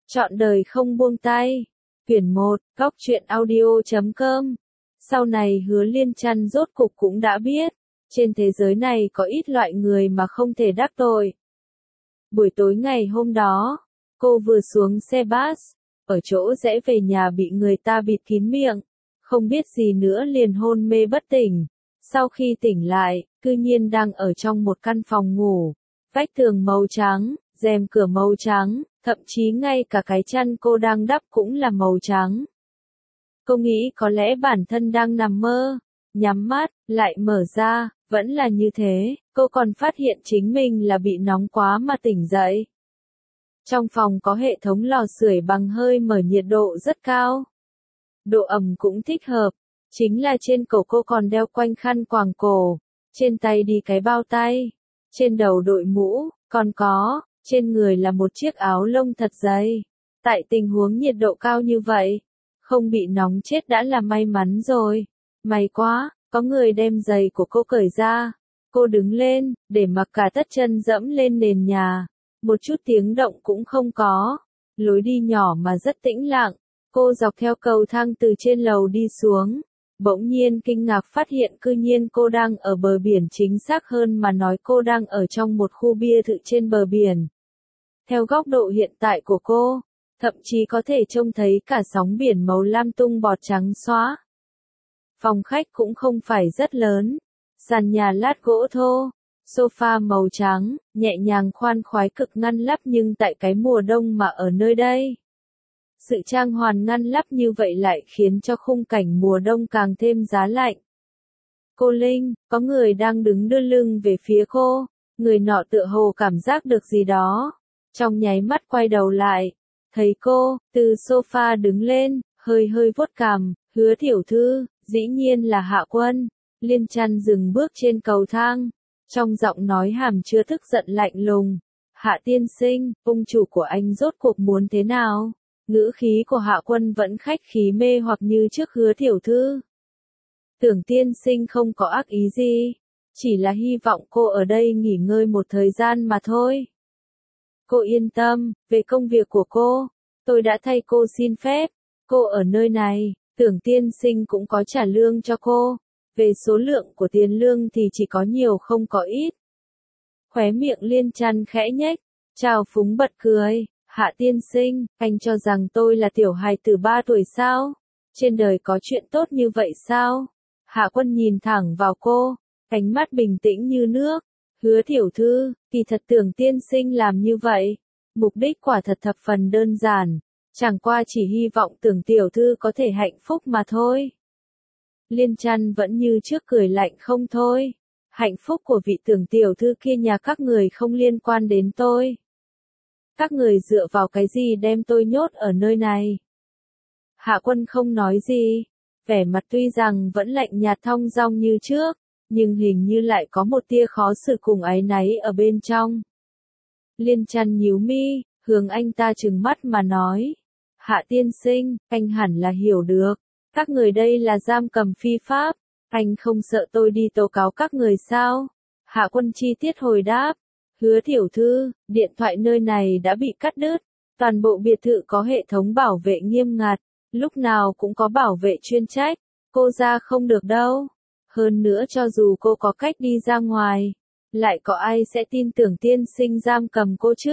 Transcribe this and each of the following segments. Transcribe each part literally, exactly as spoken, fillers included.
Trọn đời không buông tay. Quyển một, góc truyện audio chấm com. Sau này Hứa Liên Trăn rốt cục cũng đã biết, trên thế giới này có ít loại người mà không thể đắc tội. Buổi tối ngày hôm đó, cô vừa xuống xe bus, ở chỗ rẽ về nhà bị người ta bịt kín miệng, không biết gì nữa liền hôn mê bất tỉnh. Sau khi tỉnh lại, cư nhiên đang ở trong một căn phòng ngủ, vách tường màu trắng, rèm cửa màu trắng, thậm chí ngay cả cái chăn cô đang đắp cũng là màu trắng. Cô nghĩ có lẽ bản thân đang nằm mơ, nhắm mắt, lại mở ra, vẫn là như thế, cô còn phát hiện chính mình là bị nóng quá mà tỉnh dậy. Trong phòng có hệ thống lò sưởi bằng hơi mở nhiệt độ rất cao. Độ ẩm cũng thích hợp, chính là trên cổ cô còn đeo quanh khăn quàng cổ, trên tay đi cái bao tay, trên đầu đội mũ, còn có, trên người là một chiếc áo lông thật dày. Tại tình huống nhiệt độ cao như vậy, không bị nóng chết đã là may mắn rồi. May quá, có người đem giày của cô cởi ra. Cô đứng lên, để mặc cả tất chân dẫm lên nền nhà. Một chút tiếng động cũng không có. Lối đi nhỏ mà rất tĩnh lặng. Cô dọc theo cầu thang từ trên lầu đi xuống. Bỗng nhiên kinh ngạc phát hiện cư nhiên cô đang ở bờ biển, chính xác hơn mà nói cô đang ở trong một khu biệt thự trên bờ biển. Theo góc độ hiện tại của cô, thậm chí có thể trông thấy cả sóng biển màu lam tung bọt trắng xóa. Phòng khách cũng không phải rất lớn, sàn nhà lát gỗ thô, sofa màu trắng, nhẹ nhàng khoan khoái cực ngăn nắp, nhưng tại cái mùa đông mà ở nơi đây, sự trang hoàn ngăn nắp như vậy lại khiến cho khung cảnh mùa đông càng thêm giá lạnh. Cô Linh, có người đang đứng đưa lưng về phía cô, người nọ tựa hồ cảm giác được gì đó, trong nháy mắt quay đầu lại, thấy cô, từ sofa đứng lên, hơi hơi vuốt cằm, Hứa tiểu thư, dĩ nhiên là Hạ Quân. Liên Trăn dừng bước trên cầu thang, trong giọng nói hàm chứa tức giận lạnh lùng. Hạ tiên sinh, ông chủ của anh rốt cuộc muốn thế nào? Ngữ khí của Hạ Quân vẫn khách khí mê hoặc như trước. Hứa tiểu thư, Tưởng tiên sinh không có ác ý gì, chỉ là hy vọng cô ở đây nghỉ ngơi một thời gian mà thôi. Cô yên tâm, về công việc của cô, tôi đã thay cô xin phép. Cô ở nơi này, Tưởng tiên sinh cũng có trả lương cho cô. Về số lượng của tiền lương thì chỉ có nhiều không có ít. Khóe miệng Liên Trăn khẽ nhếch, trào phúng bật cười. Hạ tiên sinh, anh cho rằng tôi là tiểu hài tử ba tuổi sao? Trên đời có chuyện tốt như vậy sao? Hạ Quân nhìn thẳng vào cô, ánh mắt bình tĩnh như nước. Hứa tiểu thư, kỳ thật Tưởng tiên sinh làm như vậy, mục đích quả thật thập phần đơn giản, chẳng qua chỉ hy vọng Tưởng tiểu thư có thể hạnh phúc mà thôi. Liên Trăn vẫn như trước cười lạnh không thôi. Hạnh phúc của vị Tưởng tiểu thư kia nhà các người không liên quan đến tôi. Các người dựa vào cái gì đem tôi nhốt ở nơi này? Hạ Quân không nói gì, vẻ mặt tuy rằng vẫn lạnh nhạt thong dong như trước, nhưng hình như lại có một tia khó xử cùng áy náy ở bên trong. Liên Trăn nhíu mi, hướng anh ta trừng mắt mà nói. Hạ tiên sinh, anh hẳn là hiểu được. Các người đây là giam cầm phi pháp. Anh không sợ tôi đi tố cáo các người sao? Hạ Quân chi tiết hồi đáp. Hứa tiểu thư, điện thoại nơi này đã bị cắt đứt. Toàn bộ biệt thự có hệ thống bảo vệ nghiêm ngặt. Lúc nào cũng có bảo vệ chuyên trách. Cô ra không được đâu. Hơn nữa cho dù cô có cách đi ra ngoài, lại có ai sẽ tin tưởng tiên sinh giam cầm cô chứ?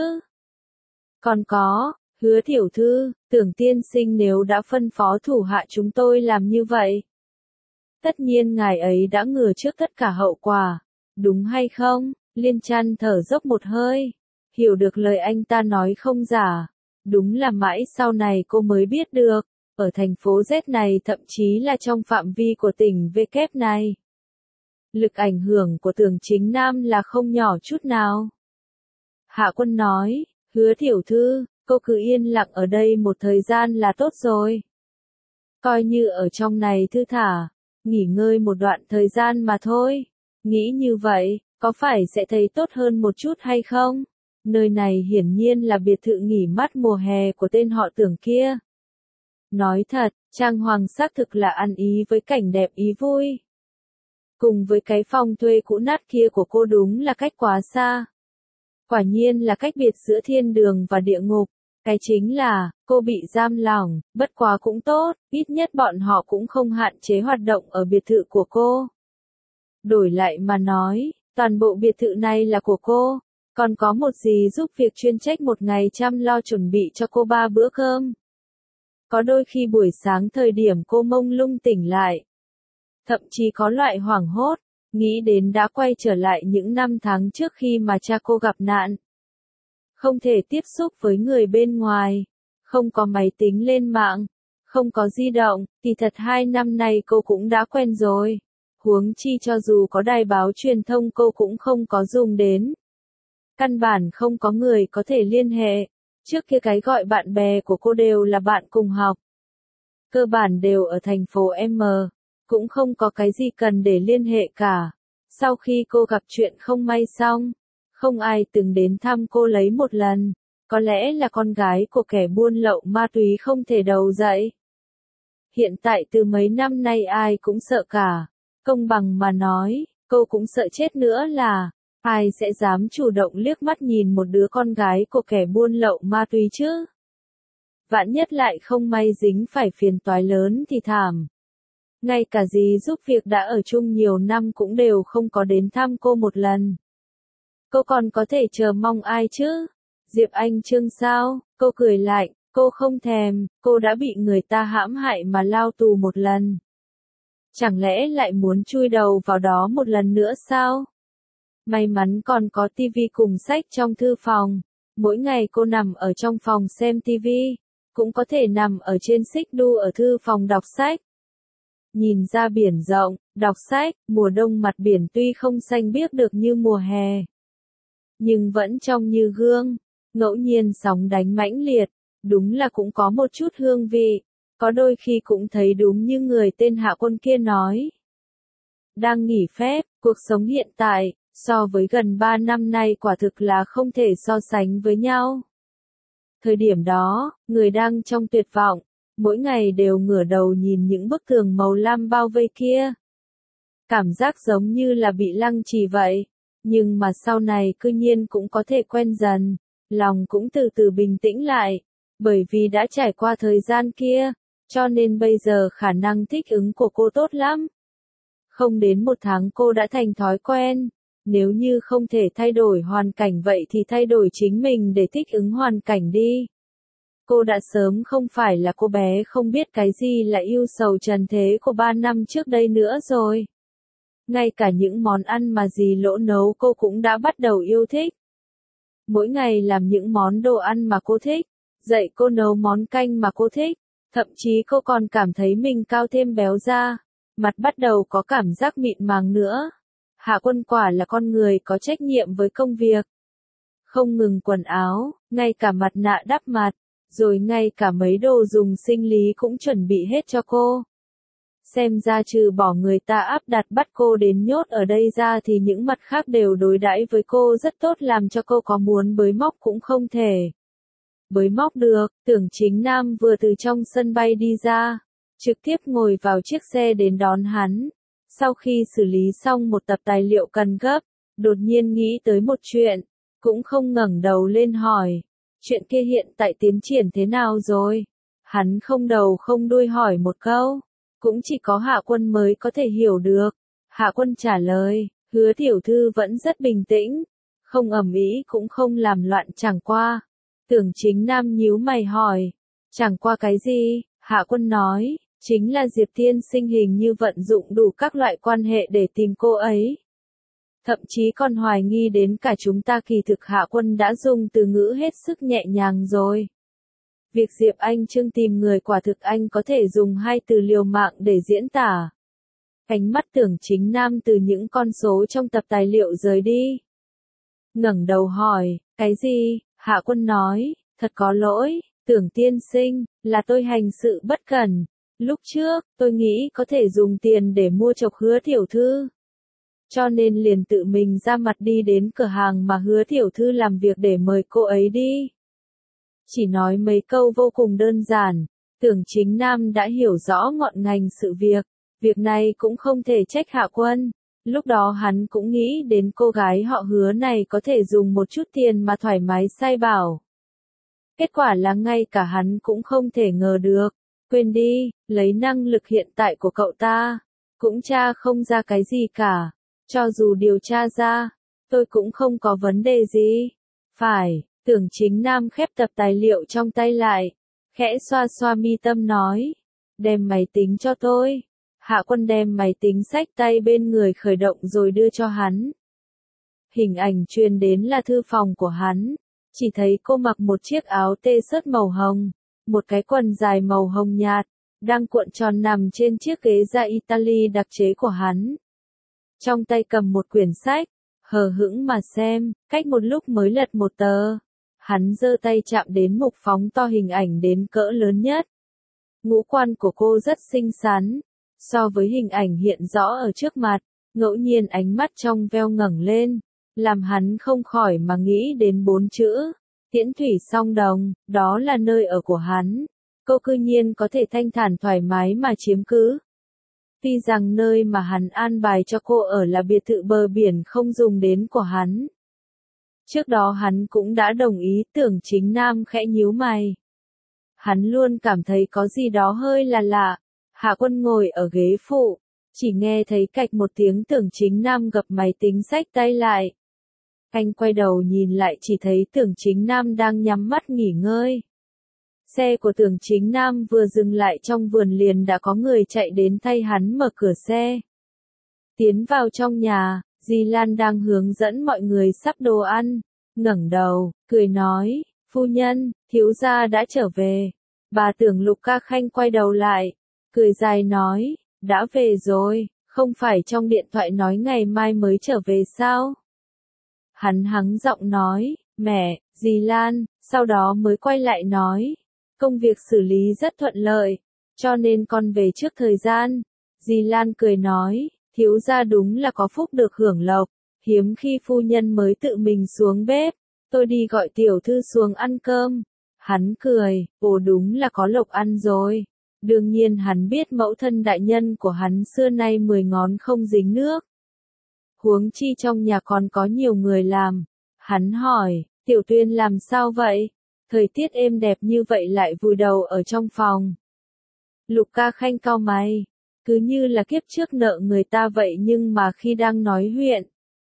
Còn có, Hứa tiểu thư, Tưởng tiên sinh nếu đã phân phó thủ hạ chúng tôi làm như vậy, tất nhiên ngài ấy đã ngừa trước tất cả hậu quả, đúng hay không? Liên Trăn thở dốc một hơi, hiểu được lời anh ta nói không giả. Đúng là mãi sau này cô mới biết được, ở thành phố Z này, thậm chí là trong phạm vi của tỉnh V kép này, lực ảnh hưởng của Tưởng Chính Nam là không nhỏ chút nào. Hạ Quân nói, Hứa tiểu thư, cô cứ yên lặng ở đây một thời gian là tốt rồi. Coi như ở trong này thư thả, nghỉ ngơi một đoạn thời gian mà thôi. Nghĩ như vậy, có phải sẽ thấy tốt hơn một chút hay không? Nơi này hiển nhiên là biệt thự nghỉ mát mùa hè của tên họ Tưởng kia. Nói thật, trang hoàng xác thực là ăn ý với cảnh đẹp ý vui. Cùng với cái phòng thuê cũ nát kia của cô đúng là cách quá xa. Quả nhiên là cách biệt giữa thiên đường và địa ngục. Cái chính là, cô bị giam lỏng, bất quá cũng tốt, ít nhất bọn họ cũng không hạn chế hoạt động ở biệt thự của cô. Đổi lại mà nói, toàn bộ biệt thự này là của cô, còn có một gì giúp việc chuyên trách một ngày chăm lo chuẩn bị cho cô ba bữa cơm. Có đôi khi buổi sáng thời điểm cô mông lung tỉnh lại, thậm chí có loại hoảng hốt, nghĩ đến đã quay trở lại những năm tháng trước khi mà cha cô gặp nạn. Không thể tiếp xúc với người bên ngoài, không có máy tính lên mạng, không có di động, thì thật hai năm nay cô cũng đã quen rồi. Huống chi cho dù có đài báo truyền thông cô cũng không có dùng đến. Căn bản không có người có thể liên hệ, trước kia cái gọi bạn bè của cô đều là bạn cùng học. Cơ bản đều ở thành phố M, cũng không có cái gì cần để liên hệ cả. Sau khi cô gặp chuyện không may xong, không ai từng đến thăm cô lấy một lần, có lẽ là con gái của kẻ buôn lậu ma túy không thể đầu dậy. Hiện tại từ mấy năm nay ai cũng sợ cả, công bằng mà nói, cô cũng sợ chết nữa là, ai sẽ dám chủ động liếc mắt nhìn một đứa con gái của kẻ buôn lậu ma túy chứ? Vạn nhất lại không may dính phải phiền toái lớn thì thảm. Ngay cả dì giúp việc đã ở chung nhiều năm cũng đều không có đến thăm cô một lần. Cô còn có thể chờ mong ai chứ? Diệp Anh Trương sao? Cô cười lạnh, cô không thèm, cô đã bị người ta hãm hại mà lao tù một lần. Chẳng lẽ lại muốn chui đầu vào đó một lần nữa sao? May mắn còn có tivi cùng sách trong thư phòng. Mỗi ngày cô nằm ở trong phòng xem tivi, cũng có thể nằm ở trên xích đu ở thư phòng đọc sách. Nhìn ra biển rộng, đọc sách, mùa đông mặt biển tuy không xanh biếc được như mùa hè, nhưng vẫn trong như gương, ngẫu nhiên sóng đánh mãnh liệt, đúng là cũng có một chút hương vị, có đôi khi cũng thấy đúng như người tên Hạ Quân kia nói. Đang nghỉ phép, cuộc sống hiện tại, so với gần ba năm nay quả thực là không thể so sánh với nhau. Thời điểm đó, người đang trong tuyệt vọng, mỗi ngày đều ngửa đầu nhìn những bức tường màu lam bao vây kia. Cảm giác giống như là bị lăng trì vậy, nhưng mà sau này cư nhiên cũng có thể quen dần, lòng cũng từ từ bình tĩnh lại, bởi vì đã trải qua thời gian kia, cho nên bây giờ khả năng thích ứng của cô tốt lắm. Không đến một tháng cô đã thành thói quen, nếu như không thể thay đổi hoàn cảnh vậy thì thay đổi chính mình để thích ứng hoàn cảnh đi. Cô đã sớm không phải là cô bé không biết cái gì là yêu sầu trần thế của ba năm trước đây nữa rồi. Ngay cả những món ăn mà dì Lỗ nấu cô cũng đã bắt đầu yêu thích. Mỗi ngày làm những món đồ ăn mà cô thích, dạy cô nấu món canh mà cô thích, thậm chí cô còn cảm thấy mình cao thêm béo ra, mặt bắt đầu có cảm giác mịn màng nữa. Hạ Quân quả là con người có trách nhiệm với công việc. Không ngừng quần áo, ngay cả mặt nạ đắp mặt, rồi ngay cả mấy đồ dùng sinh lý cũng chuẩn bị hết cho cô. Xem ra trừ bỏ người ta áp đặt bắt cô đến nhốt ở đây ra thì những mặt khác đều đối đãi với cô rất tốt làm cho cô có muốn bới móc cũng không thể. Bới móc được, Tưởng Chính Nam vừa từ trong sân bay đi ra, trực tiếp ngồi vào chiếc xe đến đón hắn. Sau khi xử lý xong một tập tài liệu cần gấp, đột nhiên nghĩ tới một chuyện, cũng không ngẩng đầu lên hỏi, chuyện kia hiện tại tiến triển thế nào rồi? Hắn không đầu không đuôi hỏi một câu, cũng chỉ có Hạ Quân mới có thể hiểu được. Hạ Quân trả lời, Hứa tiểu thư vẫn rất bình tĩnh, không ầm ĩ cũng không làm loạn chẳng qua. Tưởng Chính Nam nhíu mày hỏi, chẳng qua cái gì? Hạ Quân nói, chính là Diệp tiên sinh hình như vận dụng đủ các loại quan hệ để tìm cô ấy. Thậm chí còn hoài nghi đến cả chúng ta kỳ thực Hạ Quân đã dùng từ ngữ hết sức nhẹ nhàng rồi. Việc Diệp Anh Trương tìm người quả thực anh có thể dùng hai từ liều mạng để diễn tả. Ánh mắt Tưởng Chính Nam từ những con số trong tập tài liệu rời đi. Ngẩng đầu hỏi, cái gì? Hạ Quân nói, thật có lỗi, Tưởng tiên sinh, là tôi hành sự bất cẩn. Lúc trước, tôi nghĩ có thể dùng tiền để mua chọc Hứa tiểu thư. Cho nên liền tự mình ra mặt đi đến cửa hàng mà Hứa tiểu thư làm việc để mời cô ấy đi. Chỉ nói mấy câu vô cùng đơn giản, Tưởng Chính Nam đã hiểu rõ ngọn ngành sự việc. Việc này cũng không thể trách Hạ Quân. Lúc đó hắn cũng nghĩ đến cô gái họ Hứa này có thể dùng một chút tiền mà thoải mái sai bảo. Kết quả là ngay cả hắn cũng không thể ngờ được. Quên đi, lấy năng lực hiện tại của cậu ta, cũng tra không ra cái gì cả. Cho dù điều tra ra, tôi cũng không có vấn đề gì. Phải, Tưởng Chính Nam khép tập tài liệu trong tay lại, khẽ xoa xoa mi tâm nói. Đem máy tính cho tôi. Hạ Quân đem máy tính xách tay bên người khởi động rồi đưa cho hắn. Hình ảnh truyền đến là thư phòng của hắn. Chỉ thấy cô mặc một chiếc áo t-shirt màu hồng, một cái quần dài màu hồng nhạt, đang cuộn tròn nằm trên chiếc ghế da Italy đặc chế của hắn. Trong tay cầm một quyển sách, hờ hững mà xem, cách một lúc mới lật một tờ. Hắn giơ tay chạm đến mục phóng to hình ảnh đến cỡ lớn nhất. Ngũ quan của cô rất xinh xắn, so với hình ảnh hiện rõ ở trước mặt, ngẫu nhiên ánh mắt trong veo ngẩng lên, làm hắn không khỏi mà nghĩ đến bốn chữ, Tiễn Thủy Song Đồng, đó là nơi ở của hắn. Cô cư nhiên có thể thanh thản thoải mái mà chiếm cứ. Tuy rằng nơi mà hắn an bài cho cô ở là biệt thự bờ biển không dùng đến của hắn. Trước đó hắn cũng đã đồng ý. Tưởng Chính Nam khẽ nhíu mày. Hắn luôn cảm thấy có gì đó hơi là lạ. Hạ Quân ngồi ở ghế phụ, chỉ nghe thấy cạch một tiếng. Tưởng Chính Nam gập máy tính xách tay lại. Anh quay đầu nhìn lại chỉ thấy Tưởng Chính Nam đang nhắm mắt nghỉ ngơi. Xe của Tưởng Chính Nam vừa dừng lại trong vườn liền đã có người chạy đến thay hắn mở cửa xe. Tiến vào trong nhà, Di Lan đang hướng dẫn mọi người sắp đồ ăn, ngẩng đầu, cười nói, phu nhân, thiếu gia đã trở về. Bà Tưởng Lục Ca Khanh quay đầu lại, cười dài nói, đã về rồi, không phải trong điện thoại nói ngày mai mới trở về sao? Hắn hắng giọng nói, mẹ, Di Lan, sau đó mới quay lại nói, công việc xử lý rất thuận lợi, cho nên con về trước thời gian. Di Lan cười nói, thiếu gia đúng là có phúc được hưởng lộc, hiếm khi phu nhân mới tự mình xuống bếp, tôi đi gọi tiểu thư xuống ăn cơm. Hắn cười, ồ đúng là có lộc ăn rồi. Đương nhiên hắn biết mẫu thân đại nhân của hắn xưa nay mười ngón không dính nước. Huống chi trong nhà còn có nhiều người làm. Hắn hỏi, Tiểu Tuyên làm sao vậy? Thời tiết êm đẹp như vậy lại vùi đầu ở trong phòng. Lục Ca Khanh cau mày, cứ như là kiếp trước nợ người ta vậy nhưng mà khi đang nói chuyện.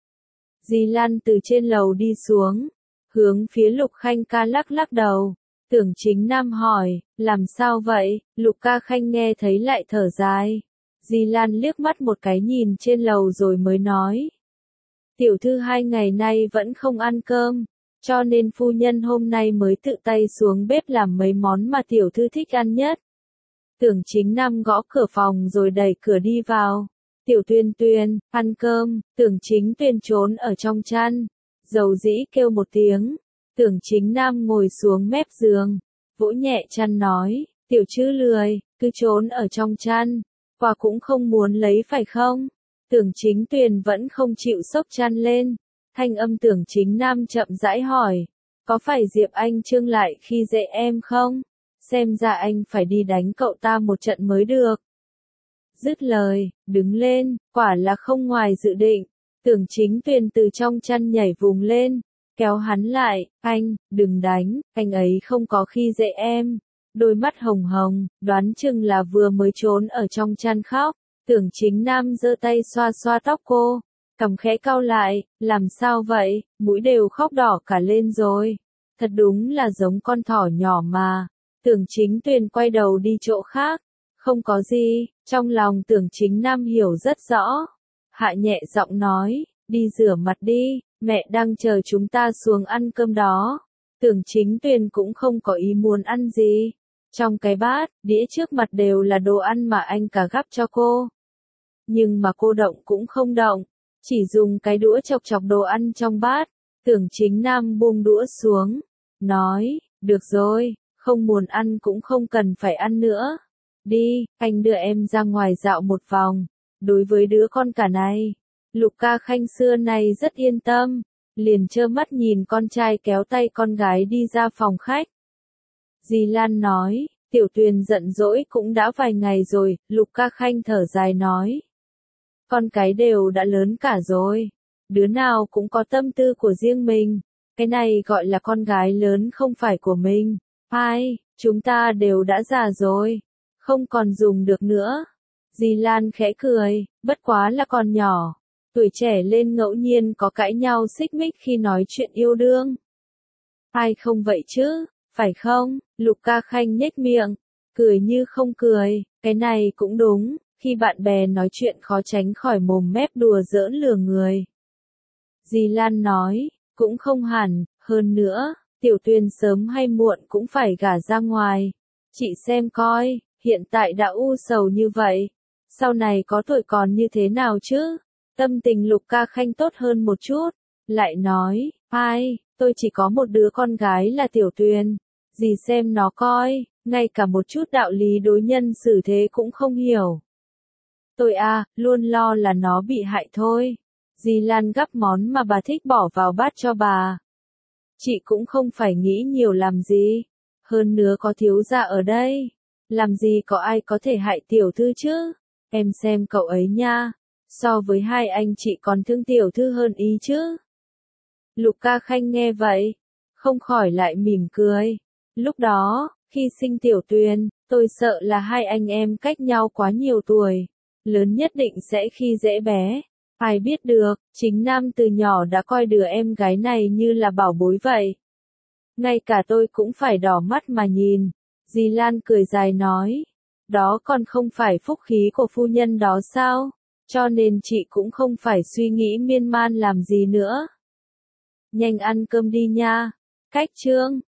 Di Lan từ trên lầu đi xuống, hướng phía Lục Khanh ca lắc lắc đầu. Tưởng Chính Nam hỏi, làm sao vậy? Lục Ca Khanh nghe thấy lại thở dài. Di Lan liếc mắt một cái nhìn trên lầu rồi mới nói. Tiểu thư hai ngày nay vẫn không ăn cơm, cho nên phu nhân hôm nay mới tự tay xuống bếp làm mấy món mà tiểu thư thích ăn nhất. Tưởng Chính Nam gõ cửa phòng rồi đẩy cửa đi vào. Tiểu Tuyên Tuyên, ăn cơm. Tưởng Chính Tuyên trốn ở trong chăn, dầu dĩ kêu một tiếng. Tưởng Chính Nam ngồi xuống mép giường, vỗ nhẹ chăn nói, tiểu chữ lười, cứ trốn ở trong chăn, quà cũng không muốn lấy phải không? Tưởng Chính Tuyền vẫn không chịu xốc chăn lên, thanh âm Tưởng Chính Nam chậm rãi hỏi, có phải Diệp Anh Trương lại khi dễ em không? Xem ra anh phải đi đánh cậu ta một trận mới được. Dứt lời, đứng lên, quả là không ngoài dự định. Tưởng Chính Tuyền từ trong chăn nhảy vùng lên, kéo hắn lại, anh, đừng đánh, anh ấy không có khi dễ em. Đôi mắt hồng hồng, đoán chừng là vừa mới trốn ở trong chăn khóc. Tưởng Chính Nam giơ tay xoa xoa tóc cô, cằm khẽ cau lại, làm sao vậy, mũi đều khóc đỏ cả lên rồi. Thật đúng là giống con thỏ nhỏ mà. Tưởng Chính Tuyền quay đầu đi chỗ khác. Không có gì, trong lòng Tưởng Chính Nam hiểu rất rõ. Hạ nhẹ giọng nói, đi rửa mặt đi, mẹ đang chờ chúng ta xuống ăn cơm đó. Tưởng Chính Tuyền cũng không có ý muốn ăn gì. Trong cái bát, đĩa trước mặt đều là đồ ăn mà anh cả gắp cho cô. Nhưng mà cô động cũng không động, chỉ dùng cái đũa chọc chọc đồ ăn trong bát. Tưởng Chính Nam buông đũa xuống, nói, được rồi, không muốn ăn cũng không cần phải ăn nữa. Đi, anh đưa em ra ngoài dạo một vòng. Đối với đứa con cả này, Lục Ca Khanh xưa nay rất yên tâm, liền trơ mắt nhìn con trai kéo tay con gái đi ra phòng khách. Di Lan nói, Tiểu Tuyền giận dỗi cũng đã vài ngày rồi. Lục Ca Khanh thở dài nói, con cái đều đã lớn cả rồi, đứa nào cũng có tâm tư của riêng mình, cái này gọi là con gái lớn không phải của mình. Ai, chúng ta đều đã già rồi, không còn dùng được nữa. Dì Lan khẽ cười, bất quá là còn nhỏ, tuổi trẻ lên ngẫu nhiên có cãi nhau xích mích khi nói chuyện yêu đương. Ai không vậy chứ, phải không? Lục Ca Khanh nhếch miệng, cười như không cười, cái này cũng đúng, khi bạn bè nói chuyện khó tránh khỏi mồm mép đùa giỡn lừa người. Dì Lan nói, cũng không hẳn, hơn nữa, Tiểu Tuyền sớm hay muộn cũng phải gả ra ngoài. Chị xem coi, hiện tại đã u sầu như vậy, sau này có tuổi còn như thế nào chứ? Tâm tình Lục Ca Khanh tốt hơn một chút, lại nói, ai, tôi chỉ có một đứa con gái là Tiểu Tuyền, dì xem nó coi, ngay cả một chút đạo lý đối nhân xử thế cũng không hiểu. Tôi à, luôn lo là nó bị hại thôi. Dì Lan gắp món mà bà thích bỏ vào bát cho bà. Chị cũng không phải nghĩ nhiều làm gì. Hơn nữa có thiếu gia ở đây. Làm gì có ai có thể hại tiểu thư chứ? Em xem cậu ấy nha. So với hai anh chị còn thương tiểu thư hơn ý chứ. Lục Ca Khanh nghe vậy, không khỏi lại mỉm cười. Lúc đó, khi sinh Tiểu Tuyền, tôi sợ là hai anh em cách nhau quá nhiều tuổi. Lớn nhất định sẽ khi dễ bé. Ai biết được, chính Nam từ nhỏ đã coi đứa em gái này như là bảo bối vậy. Ngay cả tôi cũng phải đỏ mắt mà nhìn. Dì Lan cười dài nói. Đó còn không phải phúc khí của phu nhân đó sao? Cho nên chị cũng không phải suy nghĩ miên man làm gì nữa. Nhanh ăn cơm đi nha. Cách chương.